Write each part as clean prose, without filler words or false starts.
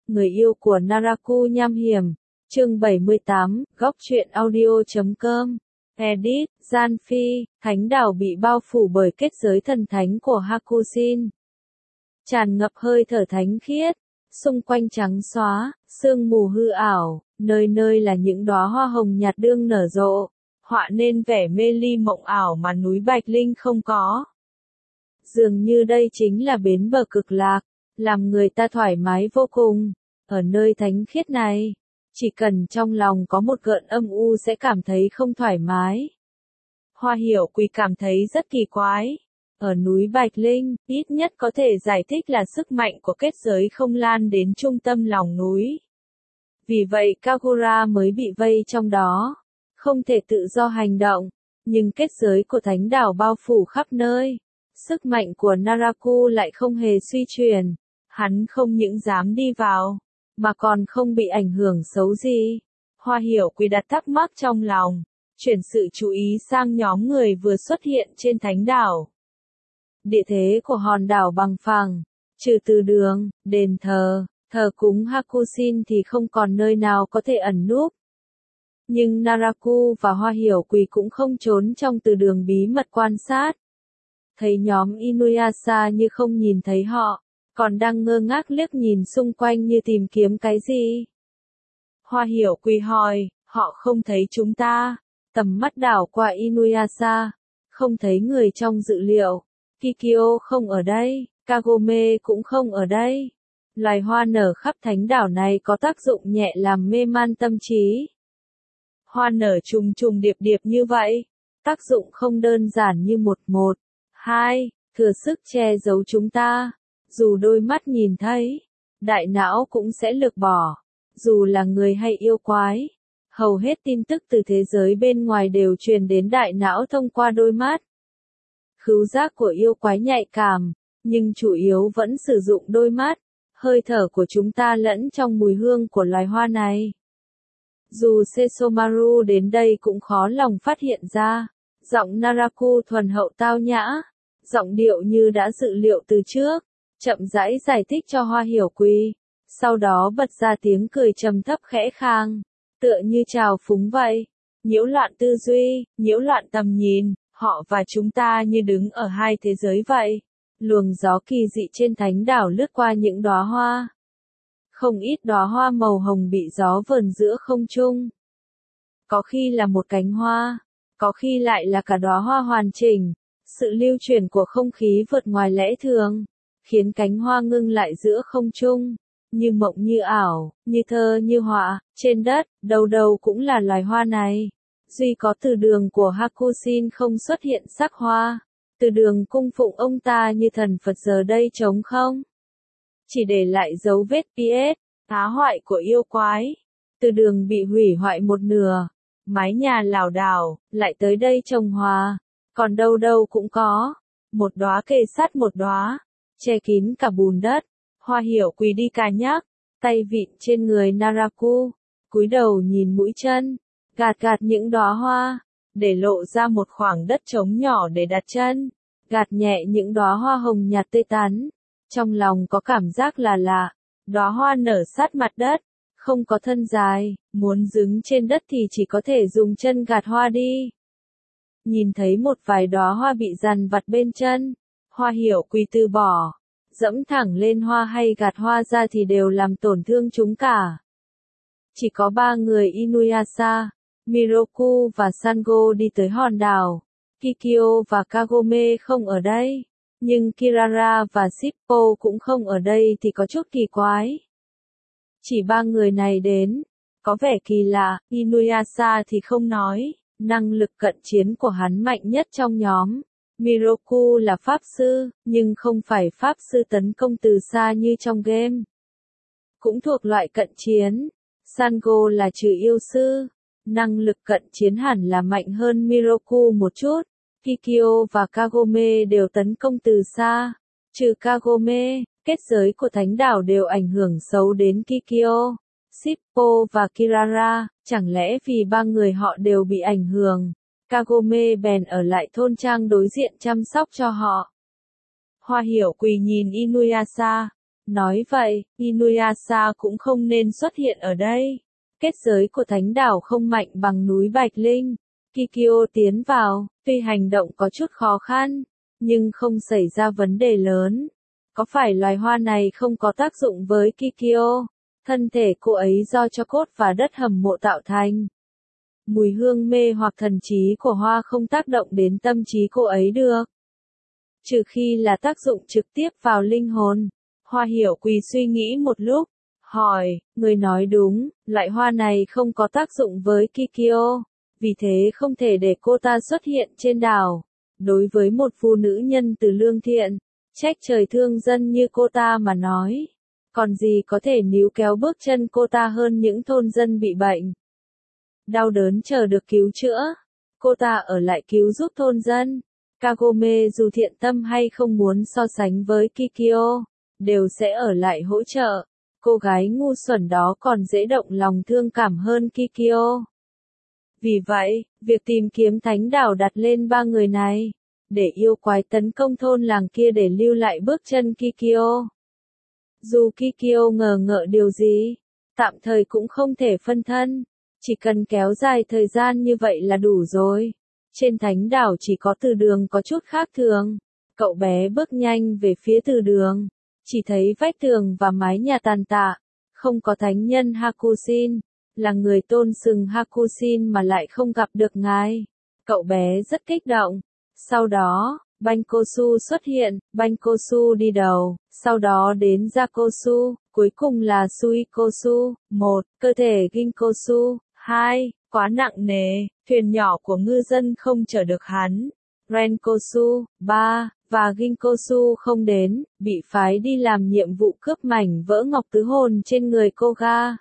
người yêu của Naraku nham hiểm. Chương 78, góc truyện audio.com. Edit, Gian Phi, thánh đảo bị bao phủ bởi kết giới thần thánh của Hakushin. Tràn ngập hơi thở thánh khiết, xung quanh trắng xóa, sương mù hư ảo, nơi nơi là những đóa hoa hồng nhạt đương nở rộ, họa nên vẻ mê ly mộng ảo mà núi Bạch Linh không có. Dường như đây chính là bến bờ cực lạc, làm người ta thoải mái vô cùng. Ở nơi thánh khiết này, chỉ cần trong lòng có một gợn âm u sẽ cảm thấy không thoải mái. Hoa Hiểu Quỳ cảm thấy rất kỳ quái. Ở núi Bạch Linh, ít nhất có thể giải thích là sức mạnh của kết giới không lan đến trung tâm lòng núi. Vì vậy Kagura mới bị vây trong đó, không thể tự do hành động, nhưng kết giới của thánh đảo bao phủ khắp nơi. Sức mạnh của Naraku lại không hề suy chuyển, hắn không những dám đi vào, mà còn không bị ảnh hưởng xấu gì. Hoa Hiểu Quỳ đặt thắc mắc trong lòng, chuyển sự chú ý sang nhóm người vừa xuất hiện trên thánh đảo. Địa thế của hòn đảo bằng phẳng, trừ từ đường, đền thờ, thờ cúng Hakushin thì không còn nơi nào có thể ẩn núp. Nhưng Naraku và Hoa Hiểu Quỳ cũng không trốn trong từ đường bí mật quan sát. Thấy nhóm Inuyasha như không nhìn thấy họ, còn đang ngơ ngác liếc nhìn xung quanh như tìm kiếm cái gì. Hoa Hiểu Quỳ hỏi, họ không thấy chúng ta. Tầm mắt đảo qua Inuyasha, không thấy người trong dự liệu. Kikyo không ở đây, Kagome cũng không ở đây. Loài hoa nở khắp thánh đảo này có tác dụng nhẹ làm mê man tâm trí. Hoa nở trùng trùng điệp điệp như vậy, tác dụng không đơn giản như một, hai, thừa sức che giấu chúng ta. Dù đôi mắt nhìn thấy, đại não cũng sẽ lược bỏ. Dù là người hay yêu quái, hầu hết tin tức từ thế giới bên ngoài đều truyền đến đại não thông qua đôi mắt. Khứu giác của yêu quái nhạy cảm, nhưng chủ yếu vẫn sử dụng đôi mắt. Hơi thở của chúng ta lẫn trong mùi hương của loài hoa này. Dù Sesomaru đến đây cũng khó lòng phát hiện ra. Giọng Naraku thuần hậu tao nhã, giọng điệu như đã dự liệu từ trước, chậm rãi giải thích cho Hoa Hiểu Quỳ. Sau đó bật ra tiếng cười trầm thấp khẽ khang, tựa như trào phúng vậy. Nhiễu loạn tư duy, nhiễu loạn tầm nhìn, họ và chúng ta như đứng ở hai thế giới vậy. Luồng gió kỳ dị trên thánh đảo lướt qua những đóa hoa. Không ít đóa hoa màu hồng bị gió vờn giữa không trung. Có khi là một cánh hoa, có khi lại là cả đóa hoa hoàn chỉnh. Sự lưu chuyển của không khí vượt ngoài lẽ thường, khiến cánh hoa ngưng lại giữa không trung, như mộng như ảo, như thơ như họa. Trên đất, đầu đầu cũng là loài hoa này. Duy có từ đường của Hakushin không xuất hiện sắc hoa. Từ đường cung phụng ông ta như thần Phật giờ đây trống không. Chỉ để lại dấu vết PS, phá hoại của yêu quái. Từ đường bị hủy hoại một nửa. Mái nhà lảo đảo, lại tới đây trồng hoa. Còn đâu đâu cũng có. Một đóa kề sát một đóa, che kín cả bùn đất. Hoa Hiểu Quỳ đi cà nhắc, tay vịn trên người Naraku, cúi đầu nhìn mũi chân, gạt những đóa hoa, để lộ ra một khoảng đất trống nhỏ để đặt chân, gạt nhẹ những đóa hoa hồng nhạt tươi tắn. Trong lòng có cảm giác là lạ, đóa hoa nở sát mặt đất, không có thân dài, muốn đứng trên đất thì chỉ có thể dùng chân gạt hoa đi. Nhìn thấy một vài đóa hoa bị dằn vặt bên chân, Hoa Hiểu Quỳ từ bỏ, dẫm thẳng lên hoa hay gạt hoa ra thì đều làm tổn thương chúng cả. Chỉ có ba người Inuyasha, Miroku và Sango đi tới hòn đảo. Kikyo và Kagome không ở đây, nhưng Kirara và Shippo cũng không ở đây thì có chút kỳ quái. Chỉ ba người này đến, có vẻ kỳ lạ. Inuyasha thì không nói, năng lực cận chiến của hắn mạnh nhất trong nhóm. Miroku là pháp sư, nhưng không phải pháp sư tấn công từ xa như trong game. Cũng thuộc loại cận chiến. Sango là trừ yêu sư, năng lực cận chiến hẳn là mạnh hơn Miroku một chút. Kikyo và Kagome đều tấn công từ xa. Trừ Kagome, kết giới của thánh đảo đều ảnh hưởng xấu đến Kikyo, Shippo và Kirara. Chẳng lẽ vì ba người họ đều bị ảnh hưởng, Kagome bèn ở lại thôn trang đối diện chăm sóc cho họ? Hoa Hiểu Quỳ nhìn Inuyasha, Nói vậy, Inuyasha cũng không nên xuất hiện ở đây. Kết giới của thánh đảo không mạnh bằng núi Bạch Linh. Kikyo tiến vào, tuy hành động có chút khó khăn, nhưng không xảy ra vấn đề lớn. Có phải loài hoa này không có tác dụng với Kikyo? Thân thể cô ấy do cho cốt và đất hầm mộ tạo thành. Mùi hương mê hoặc thần trí của hoa không tác động đến tâm trí cô ấy được. Trừ khi là tác dụng trực tiếp vào linh hồn. Hoa Hiểu Quỳ suy nghĩ một lúc, hỏi, người nói đúng, loại hoa này không có tác dụng với Kikyo, vì thế không thể để cô ta xuất hiện trên đảo. Đối với một phụ nữ nhân từ lương thiện, trách trời thương dân như cô ta mà nói, còn gì có thể níu kéo bước chân cô ta hơn những thôn dân bị bệnh. Đau đớn chờ được cứu chữa, cô ta ở lại cứu giúp thôn dân. Kagome dù thiện tâm hay không muốn so sánh với Kikyo, đều sẽ ở lại hỗ trợ. Cô gái ngu xuẩn đó còn dễ động lòng thương cảm hơn Kikyo. Vì vậy, việc tìm kiếm thánh đảo đặt lên ba người này, để yêu quái tấn công thôn làng kia để lưu lại bước chân Kikyo. Dù Kikyo ngờ ngợ điều gì, tạm thời cũng không thể phân thân, chỉ cần kéo dài thời gian như vậy là đủ rồi. Trên thánh đảo chỉ có từ đường có chút khác thường. Cậu bé bước nhanh về phía từ đường, chỉ thấy vách tường và mái nhà tàn tạ, không có thánh nhân Hakushin, là người tôn sừng Hakushin mà lại không gặp được ngài. Cậu bé rất kích động. Sau đó, Bankosu xuất hiện, Bankosu đi đầu, sau đó đến Jakosu, cuối cùng là Suikosu. 1. Cơ thể Ginkosu. 2. Quá nặng nề, thuyền nhỏ của ngư dân không chở được hắn. Renkosu. 3. Và Ginkosu không đến, bị phái đi làm nhiệm vụ cướp mảnh vỡ ngọc tứ hồn trên người Koga.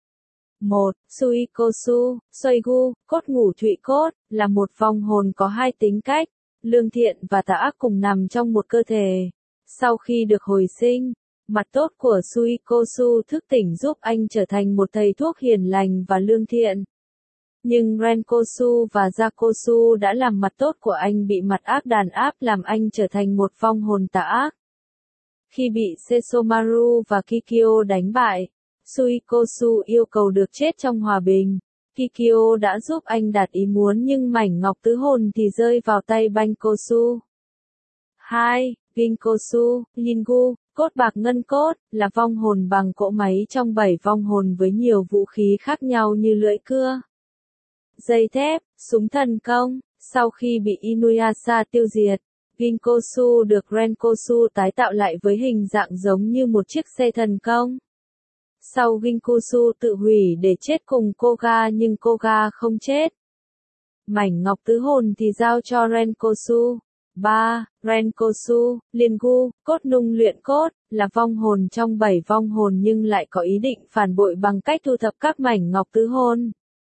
1. Suikosu, Soigu, cốt ngủ thụy cốt, là một vong hồn có hai tính cách, lương thiện và tà ác cùng nằm trong một cơ thể. Sau khi được hồi sinh, mặt tốt của Suikosu thức tỉnh giúp anh trở thành một thầy thuốc hiền lành và lương thiện. Nhưng Renkosu và Jakosu đã làm mặt tốt của anh bị mặt ác đàn áp làm anh trở thành một vong hồn tà ác. Khi bị Sesomaru và Kikyo đánh bại, Suikosu yêu cầu được chết trong hòa bình. Kikyo đã giúp anh đạt ý muốn nhưng mảnh ngọc tứ hồn thì rơi vào tay Bankosu. 2. Ginkosu, Jingu, cốt bạc ngân cốt, là vong hồn bằng cỗ máy trong 7 vong hồn với nhiều vũ khí khác nhau như lưỡi cưa, dây thép, súng thần công. Sau khi bị Inuyasha tiêu diệt, Ginkosu được Renkosu tái tạo lại với hình dạng giống như một chiếc xe thần công. Sau Ginkosu tự hủy để chết cùng Koga nhưng Koga không chết. Mảnh ngọc tứ hồn thì giao cho Renkosu. 3. Renkosu, Lingu, cốt nung luyện cốt, là vong hồn trong 7 vong hồn nhưng lại có ý định phản bội bằng cách thu thập các mảnh ngọc tứ hồn.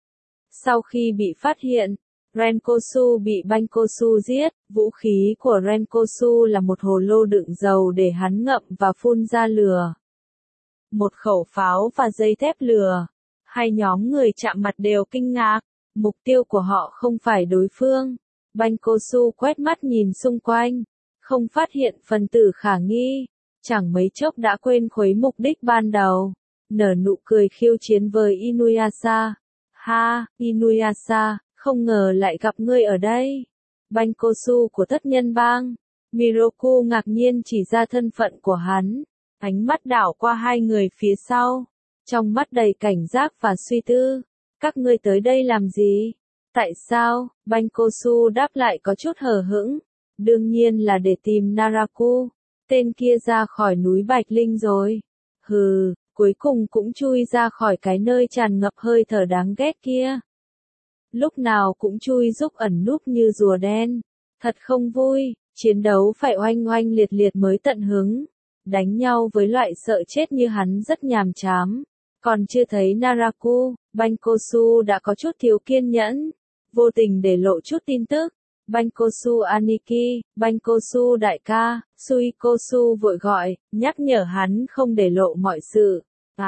Sau khi bị phát hiện, Renkosu bị Bankosu giết, vũ khí của Renkosu là một hồ lô đựng dầu để hắn ngậm và phun ra lửa. Một khẩu pháo và dây thép lửa. Hai nhóm người chạm mặt đều kinh ngạc, mục tiêu của họ không phải đối phương. Bankosu quét mắt nhìn xung quanh, không phát hiện phần tử khả nghi, chẳng mấy chốc đã quên khuấy mục đích ban đầu, nở nụ cười khiêu chiến với Inuyasha. Ha, Inuyasha, không ngờ lại gặp ngươi ở đây. Bankosu của thất nhân bang. Miroku ngạc nhiên chỉ ra thân phận của hắn, ánh mắt đảo qua hai người phía sau, trong mắt đầy cảnh giác và suy tư. Các ngươi tới đây làm gì? Tại sao? Bankosu đáp lại có chút hờ hững. Đương nhiên là để tìm Naraku. Tên kia ra khỏi núi Bạch Linh rồi. Hừ, cuối cùng cũng chui ra khỏi cái nơi tràn ngập hơi thở đáng ghét kia. Lúc nào cũng chui giúp ẩn núp như rùa đen. Thật không vui, chiến đấu phải oanh oanh liệt liệt mới tận hứng. Đánh nhau với loại sợ chết như hắn rất nhàm chán. Còn chưa thấy Naraku, Bankosu đã có chút thiếu kiên nhẫn, vô tình để lộ chút tin tức. Bankosu Aniki, Bankosu đại ca, Suikosu vội gọi, nhắc nhở hắn không để lộ mọi sự.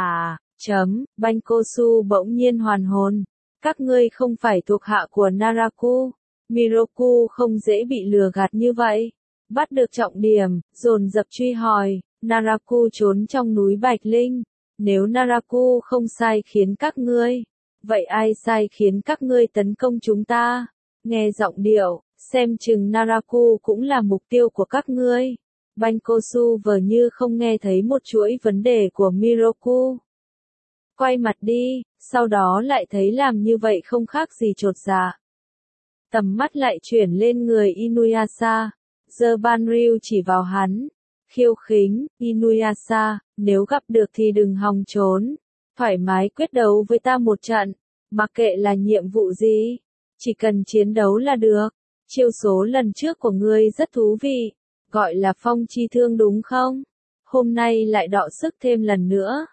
Bankosu bỗng nhiên hoàn hồn. Các ngươi không phải thuộc hạ của Naraku. Miroku không dễ bị lừa gạt như vậy. Bắt được trọng điểm, dồn dập truy hỏi, Naraku trốn trong núi Bạch Linh. Nếu Naraku không sai khiến các ngươi, vậy ai sai khiến các ngươi tấn công chúng ta? Nghe giọng điệu, xem chừng Naraku cũng là mục tiêu của các ngươi. Bankosu vờ như không nghe thấy một chuỗi vấn đề của Miroku. Quay mặt đi, sau đó lại thấy làm như vậy không khác gì chột dạ. Tầm mắt lại chuyển lên người Inuyasha. Giơ Banryu chỉ vào hắn. Khiêu khích, Inuyasha, nếu gặp được thì đừng hòng trốn. Thoải mái quyết đấu với ta một trận. Mặc kệ là nhiệm vụ gì. Chỉ cần chiến đấu là được. Chiêu số lần trước của ngươi rất thú vị. Gọi là phong chi thương đúng không? Hôm nay lại đọ sức thêm lần nữa.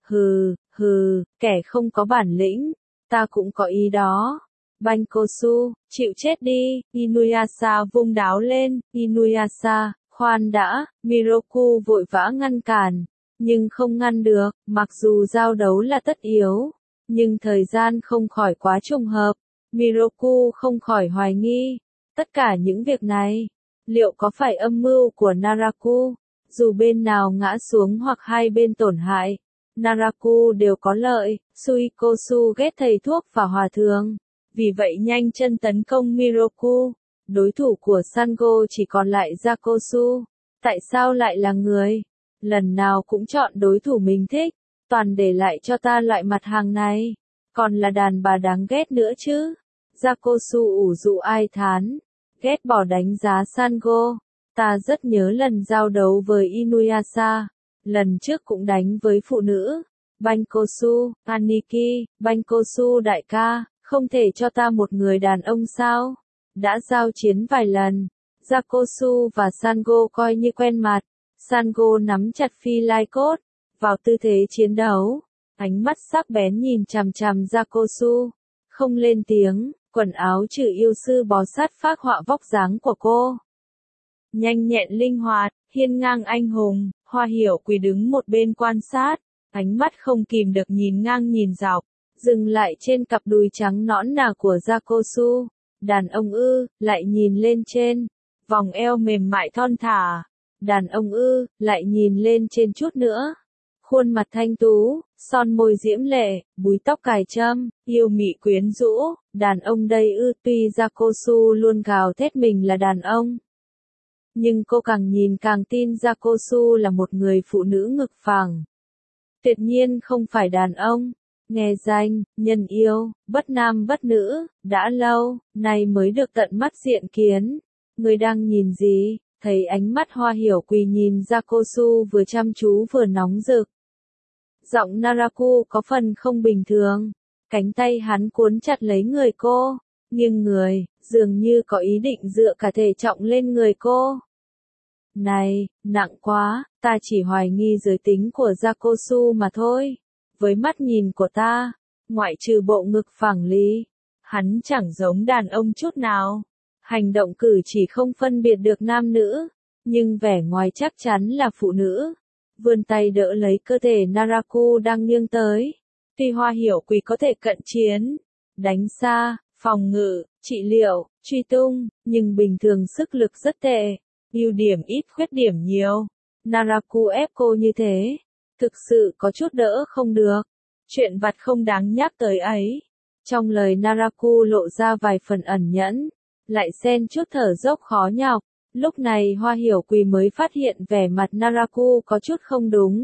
Hừ, kẻ không có bản lĩnh. Ta cũng có ý đó. Bankosu, chịu chết đi. Inuyasha vung đáo lên. Inuyasha, khoan đã. Miroku vội vã ngăn cản. Nhưng không ngăn được. Mặc dù giao đấu là tất yếu. Nhưng thời gian không khỏi quá trùng hợp. Miroku không khỏi hoài nghi. Tất cả những việc này, liệu có phải âm mưu của Naraku? Dù bên nào ngã xuống hoặc hai bên tổn hại, Naraku đều có lợi. Suikosu ghét thầy thuốc và hòa thượng. Vì vậy nhanh chân tấn công Miroku. Đối thủ của Sango chỉ còn lại Jakosu. Tại sao lại là người? Lần nào cũng chọn đối thủ mình thích. Toàn để lại cho ta loại mặt hàng này. Còn là đàn bà đáng ghét nữa chứ. Jakosu ủ dụ ai thán. Ghét bỏ đánh giá Sango. Ta rất nhớ lần giao đấu với Inuyasha. Lần trước cũng đánh với phụ nữ. Bankosu, Aniki, Bankosu đại ca, không thể cho ta một người đàn ông sao? Đã giao chiến vài lần. Jakosu và Sango coi như quen mặt. Sango nắm chặt phi lai cốt. Vào tư thế chiến đấu. Ánh mắt sắc bén nhìn chằm chằm Jakosu. Không lên tiếng. Quần áo trừ yêu sư bó sát phác họa vóc dáng của cô. Nhanh nhẹn linh hoạt, hiên ngang anh hùng, Hoa Hiểu Quỳ đứng một bên quan sát, ánh mắt không kìm được nhìn ngang nhìn dọc, dừng lại trên cặp đùi trắng nõn nà của Jakosu. Đàn ông ư, lại nhìn lên trên, vòng eo mềm mại thon thả. Đàn ông ư, lại nhìn lên trên chút nữa. Khuôn mặt thanh tú, son môi diễm lệ, búi tóc cài trâm, yêu mị quyến rũ, đàn ông đây ư. Tuy Jakosu luôn gào thét mình là đàn ông, nhưng cô càng nhìn càng tin Jakosu là một người phụ nữ ngực phẳng. Tuyệt nhiên không phải đàn ông. Nghe danh, nhân yêu, bất nam bất nữ, đã lâu, nay mới được tận mắt diện kiến. Người đang nhìn gì? Thấy ánh mắt Hoa Hiểu Quỳ nhìn Jakosu vừa chăm chú vừa nóng rực. Giọng Naraku có phần không bình thường. Cánh tay hắn cuốn chặt lấy người cô. Nhưng người, dường như có ý định dựa cả thể trọng lên người cô. Này, nặng quá, ta chỉ hoài nghi giới tính của Jakosu mà thôi. Với mắt nhìn của ta, ngoại trừ bộ ngực phẳng lì, hắn chẳng giống đàn ông chút nào. Hành động cử chỉ không phân biệt được nam nữ, nhưng vẻ ngoài chắc chắn là phụ nữ. Vươn tay đỡ lấy cơ thể Naraku đang nghiêng tới. Tuy Hoa Hiểu Quỳ có thể cận chiến, đánh xa, phòng ngự, trị liệu, truy tung, nhưng bình thường sức lực rất tệ. Ưu điểm ít khuyết điểm nhiều. Naraku ép cô như thế, thực sự có chút đỡ không được. Chuyện vặt không đáng nhắc tới ấy. Trong lời Naraku lộ ra vài phần ẩn nhẫn, lại xen chút thở dốc khó nhọc. Lúc này Hoa Hiểu Quỳ mới phát hiện vẻ mặt Naraku có chút không đúng.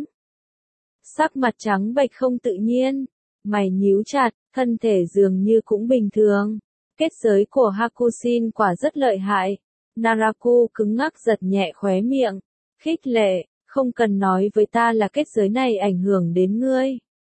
Sắc mặt trắng bệch không tự nhiên, mày nhíu chặt, thân thể dường như cũng bình thường. Kết giới của Hakushin quả rất lợi hại. Naraku cứng ngắc giật nhẹ khóe miệng. Khích lệ, không cần nói với ta là kết giới này ảnh hưởng đến ngươi.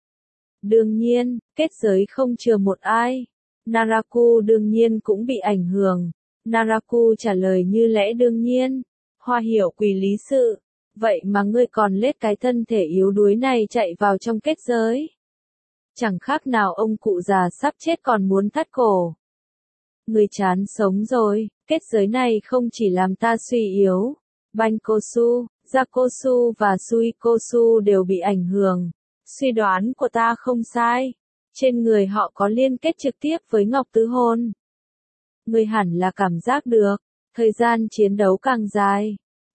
Đương nhiên, kết giới không chừa một ai. Naraku đương nhiên cũng bị ảnh hưởng. Naraku trả lời như lẽ đương nhiên. Hoa Hiểu Quỳ lý sự. Vậy mà ngươi còn lết cái thân thể yếu đuối này chạy vào trong kết giới. Chẳng khác nào ông cụ già sắp chết còn muốn thắt cổ. Ngươi chán sống rồi, kết giới này không chỉ làm ta suy yếu. Bankosu, Jakosu và Suikosu đều bị ảnh hưởng. Suy đoán của ta không sai. Trên người họ có liên kết trực tiếp với Ngọc Tứ Hôn. Ngươi hẳn là cảm giác được. Thời gian chiến đấu càng dài,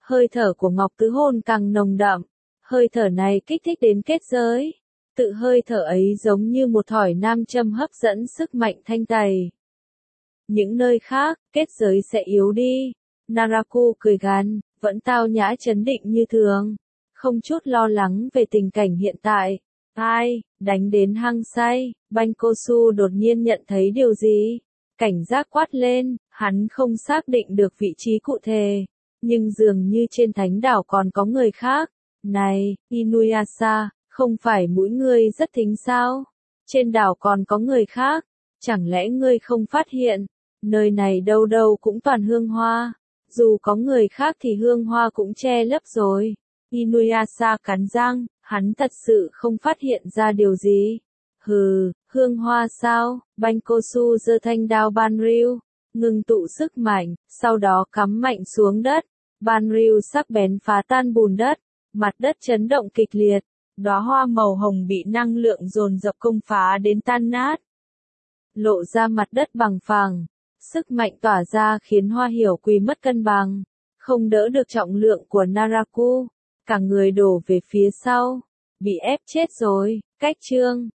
Hơi thở của Ngọc Tứ Hôn càng nồng đậm. Hơi thở này kích thích đến kết giới. Tự hơi thở ấy giống như một thỏi nam châm hấp dẫn sức mạnh thanh tẩy. Những nơi khác, kết giới sẽ yếu đi. Naraku cười gằn, vẫn tao nhã trấn định như thường. Không chút lo lắng về tình cảnh hiện tại. Ai, đánh đến hăng say, Bankosu đột nhiên nhận thấy điều gì? Cảnh giác quát lên, hắn không xác định được vị trí cụ thể. Nhưng dường như trên thánh đảo còn có người khác. Này, Inuyasha, không phải mũi ngươi rất thính sao? Trên đảo còn có người khác. Chẳng lẽ ngươi không phát hiện? Nơi này đâu đâu cũng toàn hương hoa. Dù có người khác thì hương hoa cũng che lấp rồi. Inuyasha cắn răng, hắn thật sự không phát hiện ra điều gì. Hừ, hương hoa sao? Bankosu giơ thanh đao Banryu, ngừng tụ sức mạnh, sau đó cắm mạnh xuống đất. Banryu sắc bén phá tan bùn đất, mặt đất chấn động kịch liệt. Đóa hoa màu hồng bị năng lượng dồn dập công phá đến tan nát. Lộ ra mặt đất bằng phẳng. Sức mạnh tỏa ra khiến Hoa Hiểu Quỳ mất cân bằng. Không đỡ được trọng lượng của Naraku. Cả người đổ về phía sau. Bị ép chết rồi. Cách chương